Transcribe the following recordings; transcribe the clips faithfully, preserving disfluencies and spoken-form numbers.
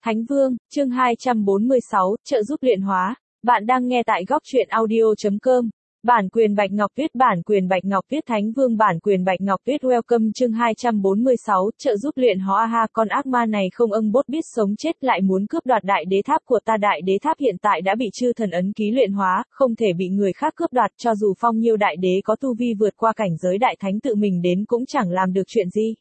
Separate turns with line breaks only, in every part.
Thánh Vương, chương hai trăm bốn mươi sáu, trợ giúp luyện hóa. Bạn đang nghe tại góc truyện audio chấm com. Bản quyền Bạch Ngọc viết bản quyền Bạch Ngọc viết Thánh Vương bản quyền Bạch Ngọc viết welcome chương hai trăm bốn mươi sáu, trợ giúp luyện hóa ha con ác ma này không âng bốt biết sống chết lại muốn cướp đoạt đại đế tháp của ta. Đại đế tháp hiện tại đã bị chư thần ấn ký luyện hóa, không thể bị người khác cướp đoạt, cho dù phong nhiêu đại đế có tu vi vượt qua cảnh giới đại thánh tự mình đến cũng chẳng làm được chuyện gì.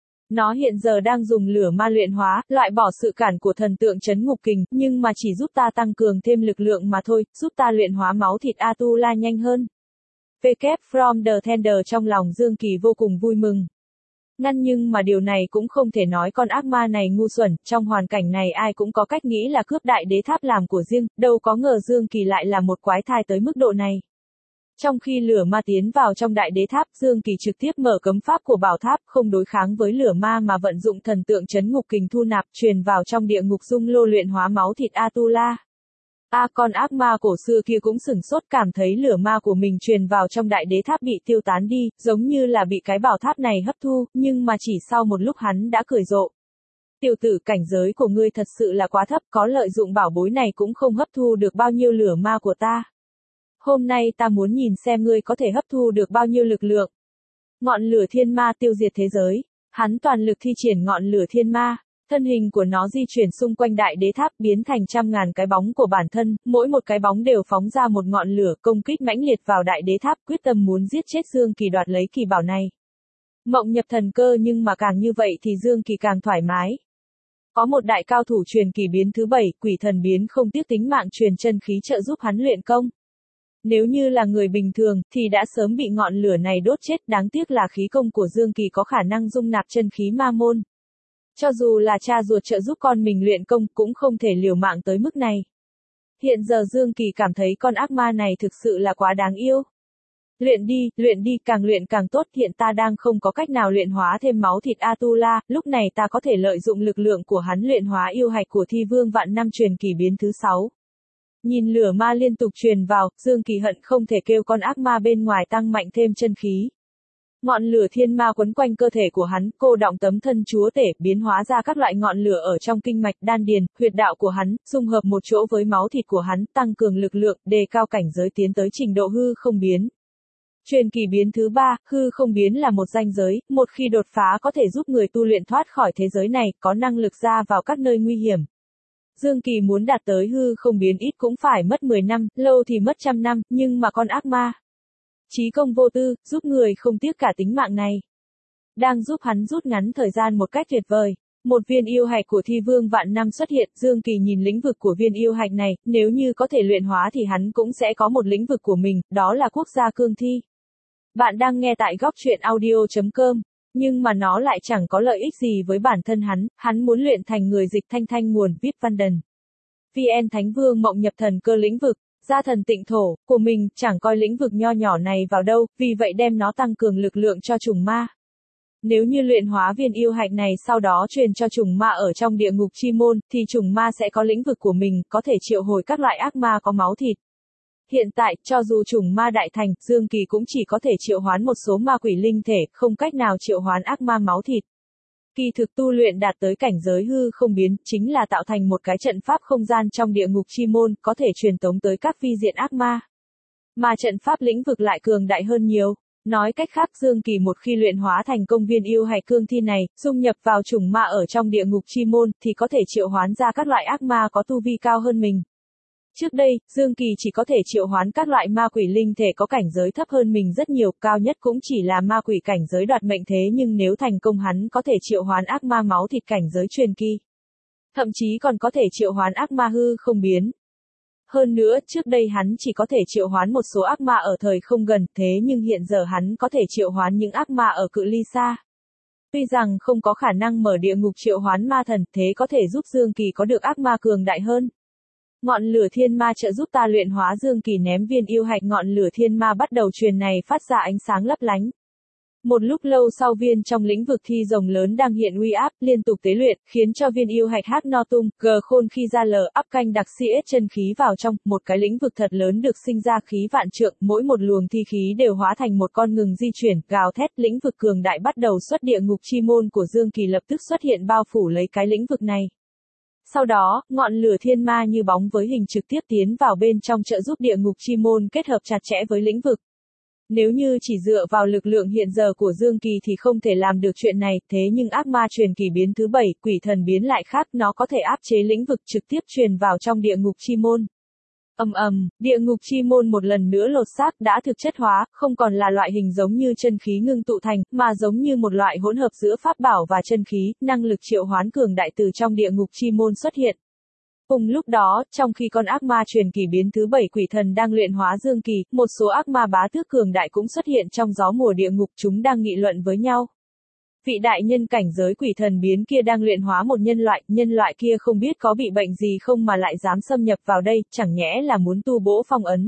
Nó hiện giờ đang dùng lửa ma luyện hóa, loại bỏ sự cản của thần tượng trấn ngục kình, nhưng mà chỉ giúp ta tăng cường thêm lực lượng mà thôi, giúp ta luyện hóa máu thịt Atula nhanh hơn. W from the Tender trong lòng Dương Kỳ vô cùng vui mừng. Ngăn nhưng mà điều này cũng không thể nói con ác ma này ngu xuẩn, trong hoàn cảnh này ai cũng có cách nghĩ là cướp đại đế tháp làm của riêng, đâu có ngờ Dương Kỳ lại là một quái thai tới mức độ này. Trong khi lửa ma tiến vào trong đại đế tháp, Dương Kỳ trực tiếp mở cấm pháp của bảo tháp, không đối kháng với lửa ma mà vận dụng thần tượng trấn ngục kình thu nạp, truyền vào trong địa ngục dung lô luyện hóa máu thịt Atula. A à, con ác ma cổ xưa kia cũng sửng sốt, cảm thấy lửa ma của mình truyền vào trong đại đế tháp bị tiêu tán đi, giống như là bị cái bảo tháp này hấp thu, nhưng mà chỉ sau một lúc hắn đã cười rộ. Tiểu tử, cảnh giới của ngươi thật sự là quá thấp, có lợi dụng bảo bối này cũng không hấp thu được bao nhiêu lửa ma của ta. Hôm nay ta muốn nhìn xem ngươi có thể hấp thu được bao nhiêu lực lượng. Ngọn lửa thiên ma tiêu diệt thế giới. Hắn toàn lực thi triển ngọn lửa thiên ma. Thân hình của nó di chuyển xung quanh đại đế tháp biến thành trăm ngàn cái bóng của bản thân, mỗi một cái bóng đều phóng ra một ngọn lửa công kích mãnh liệt vào đại đế tháp, quyết tâm muốn giết chết Dương Kỳ đoạt lấy kỳ bảo này. Mộng nhập thần cơ, nhưng mà càng như vậy thì Dương Kỳ càng thoải mái. Có một đại cao thủ truyền kỳ biến thứ bảy, quỷ thần biến không tiếc tính mạng truyền chân khí trợ giúp hắn luyện công. Nếu như là người bình thường, thì đã sớm bị ngọn lửa này đốt chết, đáng tiếc là khí công của Dương Kỳ có khả năng dung nạp chân khí ma môn. Cho dù là cha ruột trợ giúp con mình luyện công, cũng không thể liều mạng tới mức này. Hiện giờ Dương Kỳ cảm thấy con ác ma này thực sự là quá đáng yêu. Luyện đi, luyện đi, càng luyện càng tốt, hiện ta đang không có cách nào luyện hóa thêm máu thịt Atula, lúc này ta có thể lợi dụng lực lượng của hắn luyện hóa yêu hạch của Thi Vương vạn năm truyền kỳ biến thứ sáu. Nhìn lửa ma liên tục truyền vào, Dương Kỳ hận không thể kêu con ác ma bên ngoài tăng mạnh thêm chân khí. Ngọn lửa thiên ma quấn quanh cơ thể của hắn, cô đọng tấm thân chúa tể, biến hóa ra các loại ngọn lửa ở trong kinh mạch đan điền, huyệt đạo của hắn, dung hợp một chỗ với máu thịt của hắn, tăng cường lực lượng, đề cao cảnh giới tiến tới trình độ hư không biến. Truyền kỳ biến thứ ba, hư không biến là một ranh giới, một khi đột phá có thể giúp người tu luyện thoát khỏi thế giới này, có năng lực ra vào các nơi nguy hiểm. Dương Kỳ muốn đạt tới hư không biến ít cũng phải mất mười năm, lâu thì mất trăm năm, nhưng mà con ác ma chí công vô tư, giúp người không tiếc cả tính mạng này, đang giúp hắn rút ngắn thời gian một cách tuyệt vời. Một viên yêu hạch của Thi Vương vạn năm xuất hiện, Dương Kỳ nhìn lĩnh vực của viên yêu hạch này, nếu như có thể luyện hóa thì hắn cũng sẽ có một lĩnh vực của mình, đó là quốc gia cương thi. Bạn đang nghe tại góc truyện audio chấm com. Nhưng mà nó lại chẳng có lợi ích gì với bản thân hắn, hắn muốn luyện thành người dịch thanh thanh nguồn vê i pê văn đần. vê en Thánh Vương mộng nhập thần cơ lĩnh vực, gia thần tịnh thổ, của mình, chẳng coi lĩnh vực nho nhỏ này vào đâu, vì vậy đem nó tăng cường lực lượng cho trùng ma. Nếu như luyện hóa viên yêu hạch này sau đó truyền cho trùng ma ở trong địa ngục chi môn, thì trùng ma sẽ có lĩnh vực của mình, có thể triệu hồi các loại ác ma có máu thịt. Hiện tại, cho dù trùng ma đại thành, Dương Kỳ cũng chỉ có thể triệu hoán một số ma quỷ linh thể, không cách nào triệu hoán ác ma máu thịt. Kỳ thực tu luyện đạt tới cảnh giới hư không biến, chính là tạo thành một cái trận pháp không gian trong địa ngục chi môn, có thể truyền tống tới các vi diện ác ma. Mà trận pháp lĩnh vực lại cường đại hơn nhiều. Nói cách khác, Dương Kỳ một khi luyện hóa thành công viên yêu hạch cương thi này, dung nhập vào trùng ma ở trong địa ngục chi môn, thì có thể triệu hoán ra các loại ác ma có tu vi cao hơn mình. Trước đây, Dương Kỳ chỉ có thể triệu hoán các loại ma quỷ linh thể có cảnh giới thấp hơn mình rất nhiều, cao nhất cũng chỉ là ma quỷ cảnh giới đoạt mệnh thế, nhưng nếu thành công hắn có thể triệu hoán ác ma máu thịt cảnh giới truyền kỳ. Thậm chí còn có thể triệu hoán ác ma hư không biến. Hơn nữa, trước đây hắn chỉ có thể triệu hoán một số ác ma ở thời không gần, thế nhưng hiện giờ hắn có thể triệu hoán những ác ma ở cự ly xa. Tuy rằng không có khả năng mở địa ngục triệu hoán ma thần, thế có thể giúp Dương Kỳ có được ác ma cường đại hơn. Ngọn lửa thiên ma trợ giúp ta luyện hóa. Dương Kỳ ném viên yêu hạch ngọn lửa thiên ma bắt đầu truyền này phát ra ánh sáng lấp lánh. Một lúc lâu sau, viên trong lĩnh vực thi rồng lớn đang hiện uy áp, liên tục tế luyện, khiến cho viên yêu hạch hắc no tung, gờ khôn khi ra lờ, áp canh đặc si ết chân khí vào trong, một cái lĩnh vực thật lớn được sinh ra khí vạn trượng, mỗi một luồng thi khí đều hóa thành một con ngừng di chuyển, gào thét, lĩnh vực cường đại bắt đầu xuất địa ngục chi môn của Dương Kỳ lập tức xuất hiện bao phủ lấy cái lĩnh vực này. Sau đó, ngọn lửa thiên ma như bóng với hình trực tiếp tiến vào bên trong trợ giúp địa ngục chi môn kết hợp chặt chẽ với lĩnh vực. Nếu như chỉ dựa vào lực lượng hiện giờ của Dương Kỳ thì không thể làm được chuyện này, thế nhưng ác ma truyền kỳ biến thứ bảy, quỷ thần biến lại khác, nó có thể áp chế lĩnh vực trực tiếp truyền vào trong địa ngục chi môn. Ầm ầm, địa ngục chi môn một lần nữa lột xác đã thực chất hóa, không còn là loại hình giống như chân khí ngưng tụ thành, mà giống như một loại hỗn hợp giữa pháp bảo và chân khí, năng lực triệu hoán cường đại từ trong địa ngục chi môn xuất hiện. Cùng lúc đó, trong khi con ác ma truyền kỳ biến thứ bảy quỷ thần đang luyện hóa Dương Kỳ, một số ác ma bá tước cường đại cũng xuất hiện trong gió mùa địa ngục, chúng đang nghị luận với nhau. Vị đại nhân cảnh giới quỷ thần biến kia đang luyện hóa một nhân loại, nhân loại kia không biết có bị bệnh gì không mà lại dám xâm nhập vào đây, chẳng nhẽ là muốn tu bổ phong ấn.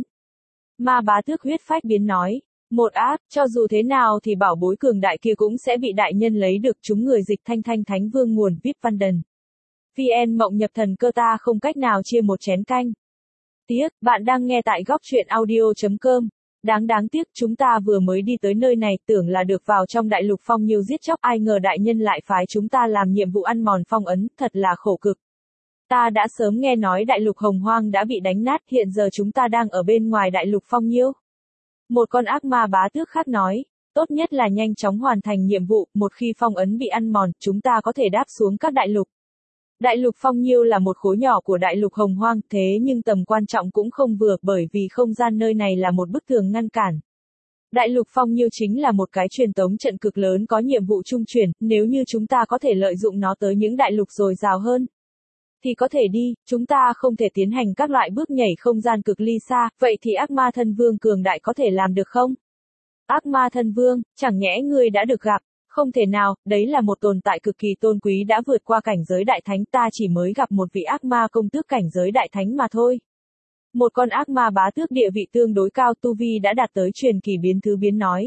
Ma bá tước huyết phách biến nói, một ác, cho dù thế nào thì bảo bối cường đại kia cũng sẽ bị đại nhân lấy được, chúng người dịch thanh thanh thánh vương nguồn vê i pê văn đần. vê en mộng nhập thần cơ ta không cách nào chia một chén canh. Tiếc, bạn đang nghe tại góc truyện audio.com. Đáng đáng tiếc chúng ta vừa mới đi tới nơi này tưởng là được vào trong đại lục phong nhiêu giết chóc, ai ngờ đại nhân lại phái chúng ta làm nhiệm vụ ăn mòn phong ấn, thật là khổ cực. Ta đã sớm nghe nói đại lục hồng hoang đã bị đánh nát, hiện giờ chúng ta đang ở bên ngoài đại lục phong nhiêu. Một con ác ma bá tước khác nói, tốt nhất là nhanh chóng hoàn thành nhiệm vụ, một khi phong ấn bị ăn mòn, chúng ta có thể đáp xuống các đại lục. Đại lục Phong Nhiêu là một khối nhỏ của đại lục Hồng Hoang, thế nhưng tầm quan trọng cũng không vừa, bởi vì không gian nơi này là một bức tường ngăn cản. Đại lục Phong Nhiêu chính là một cái truyền tống trận cực lớn có nhiệm vụ trung chuyển, nếu như chúng ta có thể lợi dụng nó tới những đại lục dồi dào hơn, thì có thể đi, chúng ta không thể tiến hành các loại bước nhảy không gian cực ly xa, vậy thì ác ma thân vương cường đại có thể làm được không? Ác ma thân vương, chẳng nhẽ ngươi đã được gặp? Không thể nào, đấy là một tồn tại cực kỳ tôn quý đã vượt qua cảnh giới đại thánh, ta chỉ mới gặp một vị ác ma công tước cảnh giới đại thánh mà thôi. Một con ác ma bá tước địa vị tương đối cao tu vi đã đạt tới truyền kỳ biến thứ biến nói.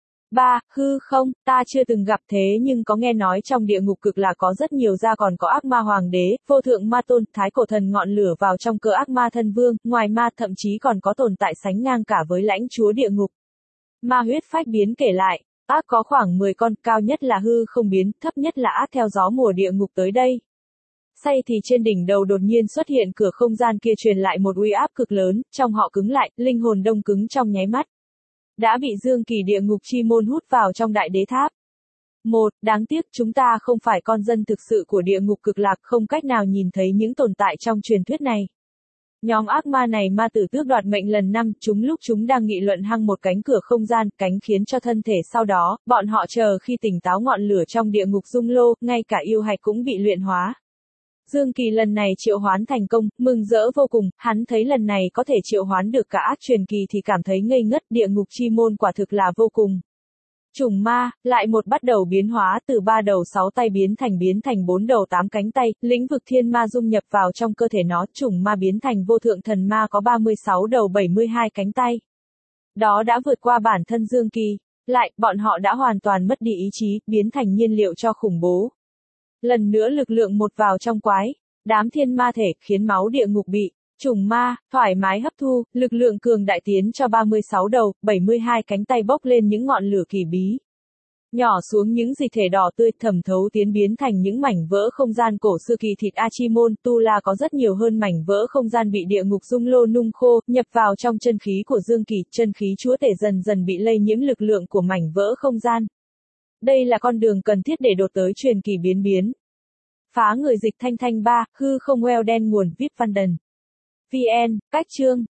Ba, hư không, ta chưa từng gặp thế nhưng có nghe nói trong địa ngục cực là có rất nhiều gia còn có ác ma hoàng đế, vô thượng ma tôn, thái cổ thần ngọn lửa vào trong cơ ác ma thân vương, ngoài ma thậm chí còn có tồn tại sánh ngang cả với lãnh chúa địa ngục. Ma huyết phách biến kể lại. Ác có khoảng mười con, cao nhất là hư không biến, thấp nhất là ác theo gió mùa địa ngục tới đây. Say thì trên đỉnh đầu đột nhiên xuất hiện cửa không gian kia truyền lại một uy áp cực lớn, trong họ cứng lại, linh hồn đông cứng trong nháy mắt. Đã bị Dương Kỳ địa ngục chi môn hút vào trong đại đế tháp. Một, đáng tiếc chúng ta không phải con dân thực sự của địa ngục cực lạc, không cách nào nhìn thấy những tồn tại trong truyền thuyết này. Nhóm ác ma này ma tử tước đoạt mệnh lần năm, chúng lúc chúng đang nghị luận hăng một cánh cửa không gian, cánh khiến cho thân thể sau đó, bọn họ chờ khi tỉnh táo ngọn lửa trong địa ngục dung lô, ngay cả yêu hạch cũng bị luyện hóa. Dương Kỳ lần này triệu hoán thành công, mừng rỡ vô cùng, hắn thấy lần này có thể triệu hoán được cả ác truyền kỳ thì cảm thấy ngây ngất, địa ngục chi môn quả thực là vô cùng. Trùng ma, lại một bắt đầu biến hóa từ ba đầu sáu tay biến thành biến thành bốn đầu tám cánh tay, lĩnh vực thiên ma dung nhập vào trong cơ thể nó, trùng ma biến thành vô thượng thần ma có ba mươi sáu đầu bảy mươi hai cánh tay. Đó đã vượt qua bản thân Dương Kỳ, lại, bọn họ đã hoàn toàn mất đi ý chí, biến thành nhiên liệu cho khủng bố. Lần nữa lực lượng một vào trong quái, đám thiên ma thể, khiến máu địa ngục bị trùng ma, thoải mái hấp thu, lực lượng cường đại tiến cho ba mươi sáu đầu, bảy mươi hai cánh tay bốc lên những ngọn lửa kỳ bí. Nhỏ xuống những dịch thể đỏ tươi thẩm thấu tiến biến thành những mảnh vỡ không gian cổ xưa kỳ thịt Achimon, tu la có rất nhiều hơn mảnh vỡ không gian bị địa ngục dung lô nung khô, nhập vào trong chân khí của Dương Kỳ, chân khí chúa tể dần dần bị lây nhiễm lực lượng của mảnh vỡ không gian. Đây là con đường cần thiết để đột tới truyền kỳ biến biến. Phá người dịch thanh thanh ba, hư không well đen nguồn vê i pê văn đần. vê en, cách chương.